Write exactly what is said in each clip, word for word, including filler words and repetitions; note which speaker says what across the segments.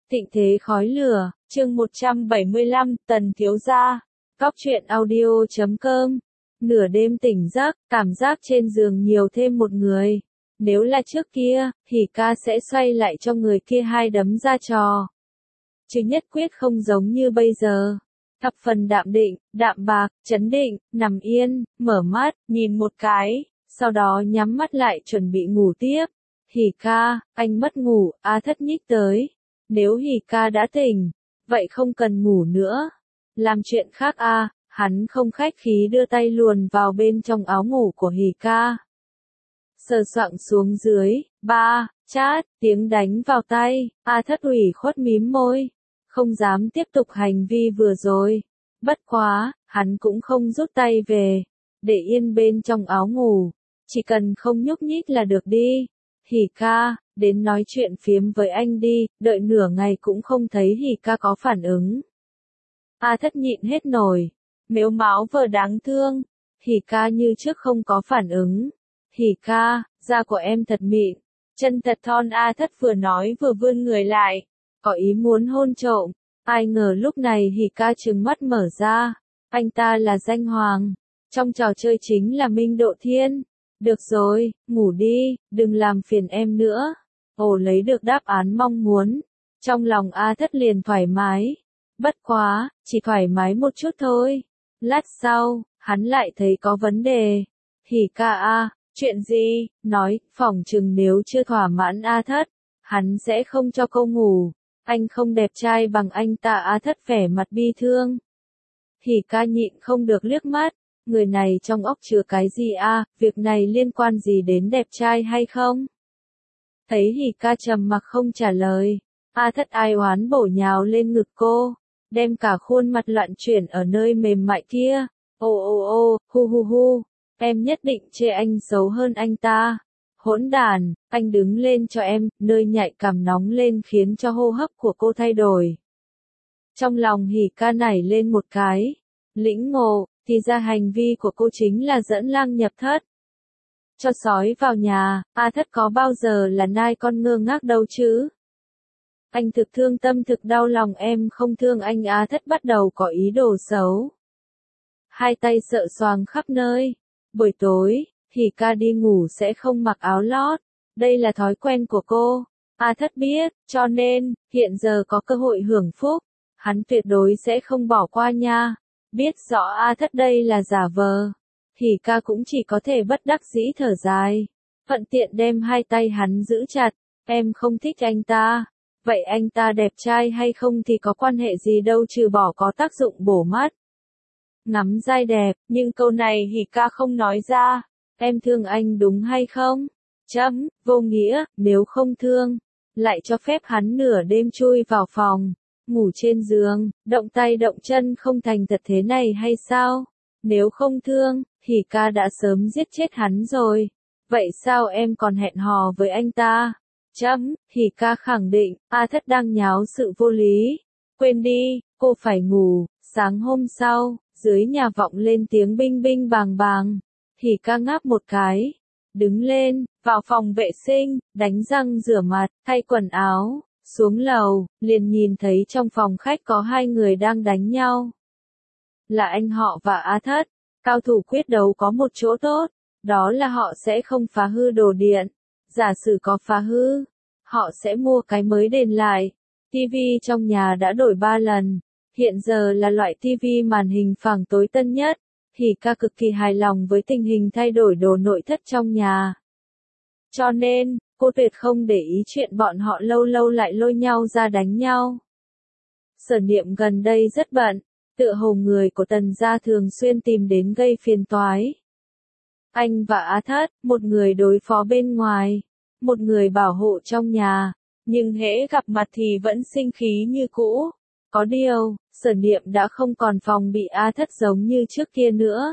Speaker 1: Thịnh thế khói lửa, chương một trăm bảy mươi lăm, Tần thiếu gia. Góc truyện audio chấm com. Nửa đêm tỉnh giấc, cảm giác trên giường nhiều thêm một người. Nếu là trước kia, thì ca sẽ xoay lại cho người kia hai đấm ra trò. Chứ nhất quyết không giống như bây giờ. Thập phần đạm định, đạm bạc, chấn định, nằm yên, mở mắt, nhìn một cái, sau đó nhắm mắt lại chuẩn bị ngủ tiếp. Hỉ ca, anh mất ngủ, A Thất nhích tới. Nếu Hỉ ca đã tỉnh, vậy không cần ngủ nữa. Làm chuyện khác a, à, hắn không khách khí đưa tay luồn vào bên trong áo ngủ của Hỉ ca. Sờ soạng xuống dưới, ba, chát, tiếng đánh vào tay, A Thất ủy khuất mím môi. Không dám tiếp tục hành vi vừa rồi. Bất quá, hắn cũng không rút tay về. Để yên bên trong áo ngủ. Chỉ cần không nhúc nhích là được đi. Hỉ ca, đến nói chuyện phiếm với anh đi, đợi nửa ngày cũng không thấy Hỉ ca có phản ứng. A Thất nhịn hết nổi, mếu máo vờ đáng thương. Hỉ ca như trước không có phản ứng. Hỉ ca, da của em thật mịn, chân thật thon. A Thất vừa nói vừa vươn người lại, có ý muốn hôn trộm. Ai ngờ lúc này Hỉ ca trừng mắt mở ra, anh ta là danh hoàng, trong trò chơi chính là Minh Độ Thiên. Được rồi, ngủ đi, đừng làm phiền em nữa. Ồ, lấy được đáp án mong muốn. Trong lòng A Thất liền thoải mái. Bất quá, chỉ thoải mái một chút thôi. Lát sau, hắn lại thấy có vấn đề. Hỉ ca a, chuyện gì? Nói, phỏng chừng nếu chưa thỏa mãn A Thất, hắn sẽ không cho cô ngủ. Anh không đẹp trai bằng anh ta. A Thất vẻ mặt bi thương. Hỉ ca nhịn không được liếc mắt. Người này trong óc chứa cái gì a, à, việc này liên quan gì đến đẹp trai hay không? Thấy Hỉ ca trầm mặc không trả lời, A Thất ai oán bổ nhào lên ngực cô, đem cả khuôn mặt loạn chuyển ở nơi mềm mại kia. Ô ô ô, hu hu hu, em nhất định chê anh xấu hơn anh ta. Hỗn đàn, anh đứng lên cho em, nơi nhạy cảm nóng lên khiến cho hô hấp của cô thay đổi. Trong lòng Hỉ ca nảy lên một cái, lĩnh ngộ. Thì ra hành vi của cô chính là dẫn lang nhập thất. Cho sói vào nhà, A Thất có bao giờ là nai con ngơ ngác đâu chứ? Anh thực thương tâm thực đau lòng em không thương anh. A Thất bắt đầu có ý đồ xấu. Hai tay sợ xoàng khắp nơi. Buổi tối, Hỉ ca đi ngủ sẽ không mặc áo lót. Đây là thói quen của cô. A Thất biết, cho nên, hiện giờ có cơ hội hưởng phúc. Hắn tuyệt đối sẽ không bỏ qua nha. Biết rõ A Thất đây là giả vờ, Hỉ ca cũng chỉ có thể bất đắc dĩ thở dài. Thuận tiện đem hai tay hắn giữ chặt. Em không thích anh ta. Vậy anh ta đẹp trai hay không thì có quan hệ gì đâu, trừ bỏ có tác dụng bổ mắt. Ngắm dai đẹp, nhưng câu này Hỉ ca không nói ra. Em thương anh đúng hay không? Chấm, vô nghĩa, nếu không thương, lại cho phép hắn nửa đêm chui vào phòng. Ngủ trên giường, động tay động chân không thành thật thế này hay sao? Nếu không thương, Hỉ ca đã sớm giết chết hắn rồi. Vậy sao em còn hẹn hò với anh ta? Chấm, Hỉ ca khẳng định, A Thất đang nháo sự vô lý. Quên đi, cô phải ngủ. Sáng hôm sau, dưới nhà vọng lên tiếng binh binh bàng bàng. Hỉ ca ngáp một cái, đứng lên, vào phòng vệ sinh, đánh răng rửa mặt, thay quần áo. Xuống lầu, liền nhìn thấy trong phòng khách có hai người đang đánh nhau. Là anh họ và A Thất. Cao thủ quyết đấu có một chỗ tốt, đó là họ sẽ không phá hư đồ điện. Giả sử có phá hư, họ sẽ mua cái mới đền lại. Tivi trong nhà đã đổi ba lần. Hiện giờ là loại tivi màn hình phẳng tối tân nhất. Hỉ ca cực kỳ hài lòng với tình hình thay đổi đồ nội thất trong nhà. Cho nên, cô tuyệt không để ý chuyện bọn họ lâu lâu lại lôi nhau ra đánh nhau. Sở Niệm gần đây rất bận, tựa hồ người của Tần gia thường xuyên tìm đến gây phiền toái. Anh và A Thất, một người đối phó bên ngoài, một người bảo hộ trong nhà, nhưng hễ gặp mặt thì vẫn sinh khí như cũ. Có điều, Sở Niệm đã không còn phòng bị A Thất giống như trước kia nữa.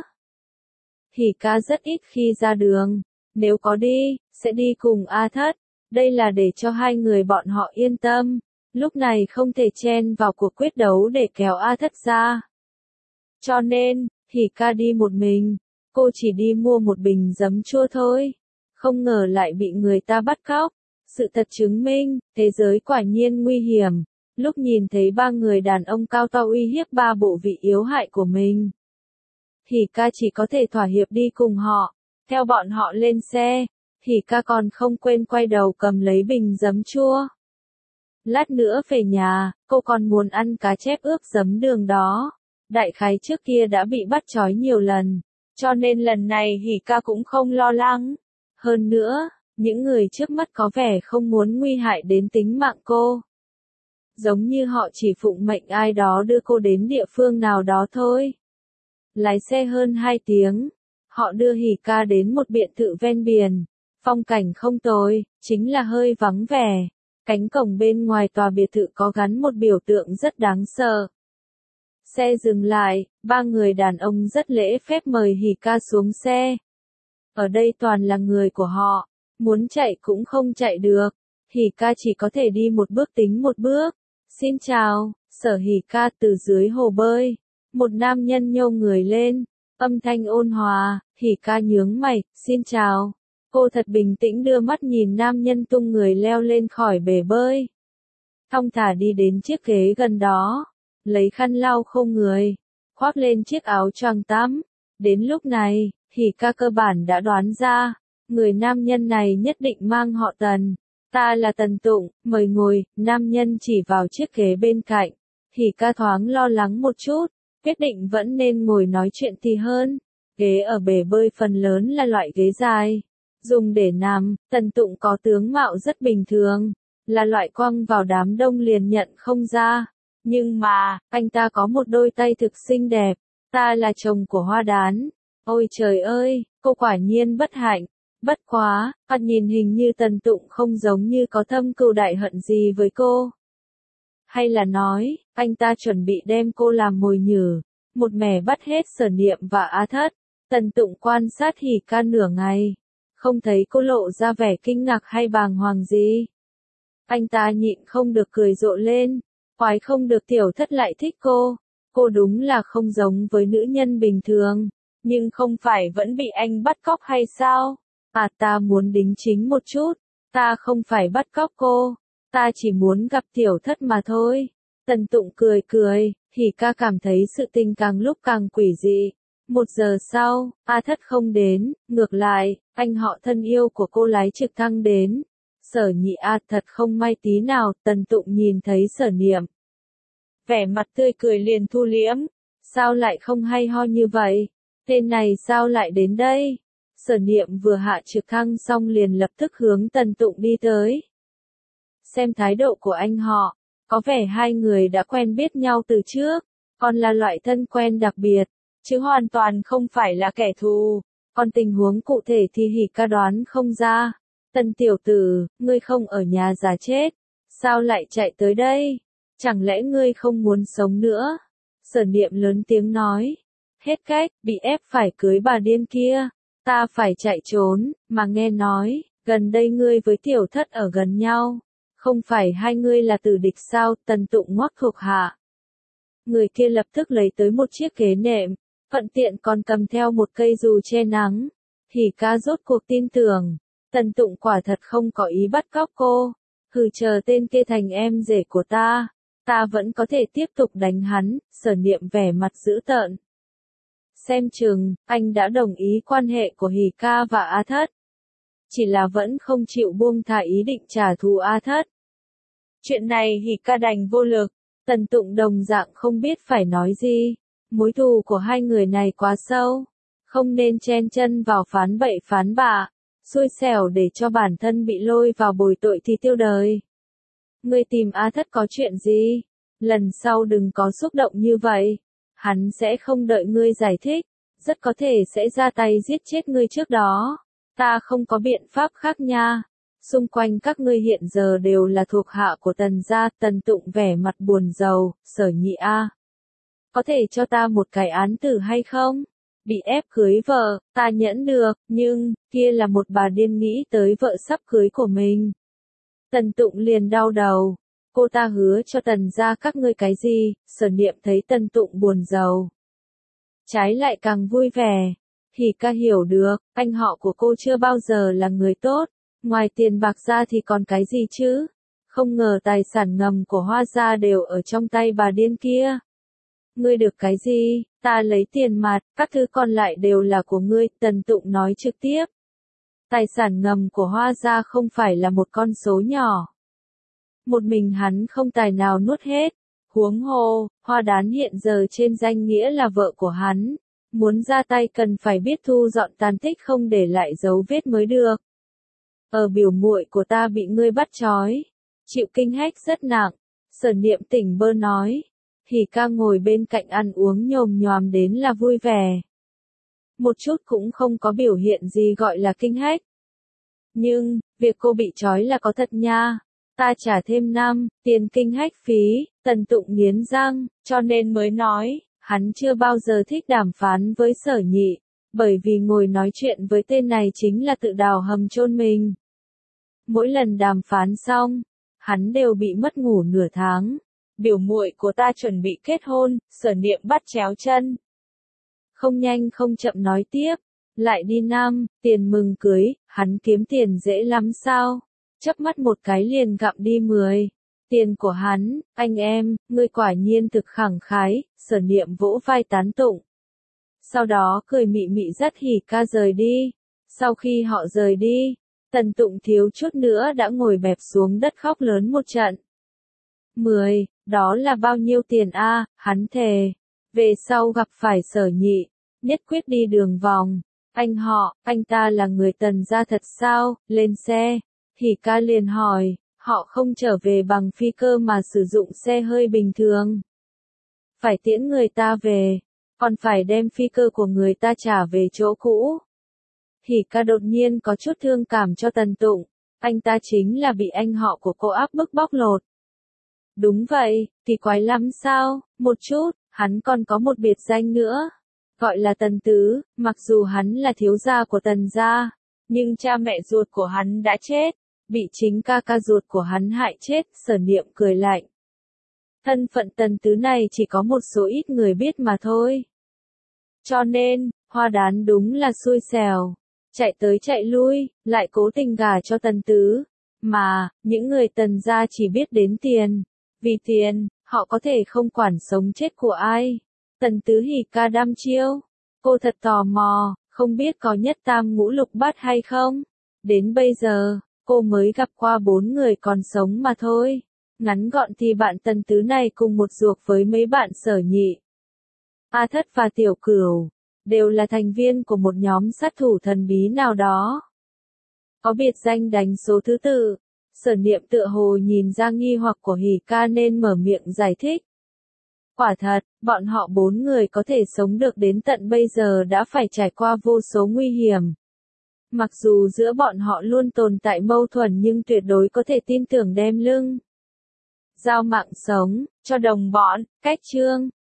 Speaker 1: Hỉ ca rất ít khi ra đường. Nếu có đi, sẽ đi cùng A Thất. Đây là để cho hai người bọn họ yên tâm. Lúc này không thể chen vào cuộc quyết đấu để kéo A Thất ra. Cho nên, Hỉ ca đi một mình. Cô chỉ đi mua một bình giấm chua thôi. Không ngờ lại bị người ta bắt cóc. Sự thật chứng minh, thế giới quả nhiên nguy hiểm. Lúc nhìn thấy ba người đàn ông cao to uy hiếp ba bộ vị yếu hại của mình, Hỉ ca chỉ có thể thỏa hiệp đi cùng họ, theo bọn họ lên xe. Hỉ ca còn không quên quay đầu cầm lấy bình giấm chua. Lát nữa về nhà, cô còn muốn ăn cá chép ướp giấm đường đó. Đại khái trước kia đã bị bắt trói nhiều lần, cho nên lần này Hỉ ca cũng không lo lắng. Hơn nữa, những người trước mắt có vẻ không muốn nguy hại đến tính mạng cô. Giống như họ chỉ phụng mệnh ai đó đưa cô đến địa phương nào đó thôi. Lái xe hơn hai tiếng, họ đưa Hỉ ca đến một biệt thự ven biển. Phong cảnh không tồi, chính là hơi vắng vẻ. Cánh cổng bên ngoài tòa biệt thự có gắn một biểu tượng rất đáng sợ. Xe dừng lại, ba người đàn ông rất lễ phép mời Hỉ ca xuống xe. Ở đây toàn là người của họ, muốn chạy cũng không chạy được. Hỉ ca chỉ có thể đi một bước tính một bước. Xin chào, Sở Hỉ ca từ dưới hồ bơi. Một nam nhân nhô người lên, âm thanh ôn hòa. Hỉ ca nhướng mày, xin chào. Cô thật bình tĩnh đưa mắt nhìn nam nhân tung người leo lên khỏi bể bơi. Thong thả đi đến chiếc ghế gần đó, lấy khăn lau khô người, khoác lên chiếc áo choàng tắm. Đến lúc này, Hỉ ca cơ bản đã đoán ra, người nam nhân này nhất định mang họ Tần. Ta là Tần Tụng, mời ngồi. Nam nhân chỉ vào chiếc ghế bên cạnh. Hỉ ca thoáng lo lắng một chút, quyết định vẫn nên ngồi nói chuyện thì hơn. Ghế ở bể bơi phần lớn là loại ghế dài, dùng để nằm. Tần Tụng có tướng mạo rất bình thường, là loại quăng vào đám đông liền nhận không ra. Nhưng mà, anh ta có một đôi tay thực xinh đẹp. Ta là chồng của Hoa Đán. Ôi trời ơi, cô quả nhiên bất hạnh. Bất quá, anh nhìn hình như Tần Tụng không giống như có thâm cừu đại hận gì với cô. Hay là nói, anh ta chuẩn bị đem cô làm mồi nhử, một mẻ bắt hết Sở Niệm và A Thất. Tần Tụng quan sát Hỉ ca nửa ngày, không thấy cô lộ ra vẻ kinh ngạc hay bàng hoàng gì. Anh ta nhịn không được cười rộ lên, quái không được Tiểu Thất lại thích cô. Cô đúng là không giống với nữ nhân bình thường, nhưng không phải vẫn bị anh bắt cóc hay sao? À, ta muốn đính chính một chút, ta không phải bắt cóc cô, ta chỉ muốn gặp Tiểu Thất mà thôi. Tần Tụng cười cười, Hỉ ca cảm thấy sự tình càng lúc càng quỷ dị. Một giờ sau, A Thất không đến, ngược lại, anh họ thân yêu của cô lái trực thăng đến. Sở Nhị A thật không may tí nào. Tần Tụng nhìn thấy Sở Niệm, vẻ mặt tươi cười liền thu liễm. Sao lại không hay ho như vậy? Tên này sao lại đến đây? Sở Niệm vừa hạ trực thăng xong liền lập tức hướng Tần Tụng đi tới. Xem thái độ của anh họ, có vẻ hai người đã quen biết nhau từ trước, còn là loại thân quen đặc biệt, chứ hoàn toàn không phải là kẻ thù. Còn tình huống cụ thể thì Hỉ ca đoán không ra. Tần tiểu tử, ngươi không ở nhà già chết, sao lại chạy tới đây? Chẳng lẽ ngươi không muốn sống nữa? Sở Niệm lớn tiếng nói. Hết cách, bị ép phải cưới bà điên kia. Ta phải chạy trốn, mà nghe nói, gần đây ngươi với Tiểu Thất ở gần nhau. Không phải hai ngươi là tử địch sao? Tần Tụng ngoắc thuộc hạ. Người kia lập tức lấy tới một chiếc ghế nệm, thuận tiện còn cầm theo một cây dù che nắng. Hỉ ca rốt cuộc tin tưởng, Tần Tụng quả thật không có ý bắt cóc cô. Hừ, chờ tên kia thành em rể của ta, ta vẫn có thể tiếp tục đánh hắn. Sở Niệm vẻ mặt dữ tợn. Xem chừng, anh đã đồng ý quan hệ của Hỉ ca và A Thất. Chỉ là vẫn không chịu buông thả ý định trả thù A Thất. Chuyện này Hỉ ca đành vô lực. Tần Tụng đồng dạng không biết phải nói gì. Mối thù của hai người này quá sâu, không nên chen chân vào phán bậy phán bạ, xui xẻo để cho bản thân bị lôi vào bồi tội thì tiêu đời. Ngươi tìm A Thất có chuyện gì? Lần sau đừng có xúc động như vậy. Hắn sẽ không đợi ngươi giải thích, rất có thể sẽ ra tay giết chết ngươi trước đó. Ta không có biện pháp khác nha. Xung quanh các ngươi hiện giờ đều là thuộc hạ của Tần gia. Tần Tụng vẻ mặt buồn rầu. Sở Nhị A, có thể cho ta một cái án tử hay không? Bị ép cưới vợ, ta nhẫn được, nhưng, kia là một bà điên nghĩ tới vợ sắp cưới của mình. Tần Tụng liền đau đầu. Cô ta hứa cho Tần gia các ngươi cái gì? Sở Niệm thấy Tần Tụng buồn rầu, trái lại càng vui vẻ. Hỉ ca hiểu được, anh họ của cô chưa bao giờ là người tốt, ngoài tiền bạc ra thì còn cái gì chứ? Không ngờ tài sản ngầm của Hoa gia đều ở trong tay bà điên kia. Ngươi được cái gì, ta lấy tiền mặt, các thứ còn lại đều là của ngươi, Tần Tụng nói trực tiếp. Tài sản ngầm của Hoa gia không phải là một con số nhỏ. Một mình hắn không tài nào nuốt hết. Huống hồ, Hoa Đán hiện giờ trên danh nghĩa là vợ của hắn. Muốn ra tay cần phải biết thu dọn tàn tích không để lại dấu vết mới được. Ở biểu muội của ta bị ngươi bắt trói. Chịu kinh hách rất nặng. Sở Niệm tỉnh bơ nói. Hỉ ca ngồi bên cạnh ăn uống nhồm nhòm đến là vui vẻ. Một chút cũng không có biểu hiện gì gọi là kinh hách. Nhưng, việc cô bị trói là có thật nha. Ta trả thêm năm, tiền kinh hách phí, Tần Tụng nghiến răng, cho nên mới nói, hắn chưa bao giờ thích đàm phán với Sở Nhị, bởi vì ngồi nói chuyện với tên này chính là tự đào hầm chôn mình. Mỗi lần đàm phán xong, hắn đều bị mất ngủ nửa tháng. Biểu muội của ta chuẩn bị kết hôn, Sở Niệm bắt chéo chân. Không nhanh không chậm nói tiếp, lại đi năm, tiền mừng cưới, hắn kiếm tiền dễ lắm sao? Chớp mắt một cái liền gặm đi mười. Tiền của hắn, anh em, ngươi quả nhiên thực khẳng khái, Sở Niệm vỗ vai tán tụng. Sau đó cười mị mị dắt Hỉ ca rời đi. Sau khi họ rời đi, Tần Tụng thiếu chút nữa đã ngồi bẹp xuống đất khóc lớn một trận. Mười, đó là bao nhiêu tiền a? Hắn thề. Về sau gặp phải Sở Nhị, nhất quyết đi đường vòng. Anh họ, anh ta là người Tần gia thật sao? Lên xe. Hỉ ca liền hỏi, họ không trở về bằng phi cơ mà sử dụng xe hơi bình thường. Phải tiễn người ta về, còn phải đem phi cơ của người ta trả về chỗ cũ. Hỉ ca đột nhiên có chút thương cảm cho Tần Tụng, anh ta chính là bị anh họ của cô áp bức bóc lột. Đúng vậy, kỳ quái lắm sao, một chút, hắn còn có một biệt danh nữa, gọi là Tần Tứ, mặc dù hắn là thiếu gia của Tần gia, nhưng cha mẹ ruột của hắn đã chết, bị chính ca ca ruột của hắn hại chết, Sở Niệm cười lạnh. Thân phận Tần Tứ này chỉ có một số ít người biết mà thôi. Cho nên, Hoa Đán đúng là xui xẻo, chạy tới chạy lui, lại cố tình gả cho Tần Tứ, mà, những người Tần gia chỉ biết đến tiền. Vì tiền, họ có thể không quản sống chết của ai. Tần Tứ Hỉ ca đăm chiêu. Cô thật tò mò, không biết có nhất tam ngũ lục bát hay không? Đến bây giờ, cô mới gặp qua bốn người còn sống mà thôi. Ngắn gọn thì bạn Tần Tứ này cùng một ruột với mấy bạn Sở Nhị, A Thất và Tiểu Cửu, đều là thành viên của một nhóm sát thủ thần bí nào đó. Có biệt danh đánh số thứ tự. Sở Niệm tựa hồ nhìn ra nghi hoặc của Hỉ ca nên mở miệng giải thích. Quả thật, bọn họ bốn người có thể sống được đến tận bây giờ đã phải trải qua vô số nguy hiểm. Mặc dù giữa bọn họ luôn tồn tại mâu thuẫn nhưng tuyệt đối có thể tin tưởng đem lưng giao mạng sống cho đồng bọn. Cách chương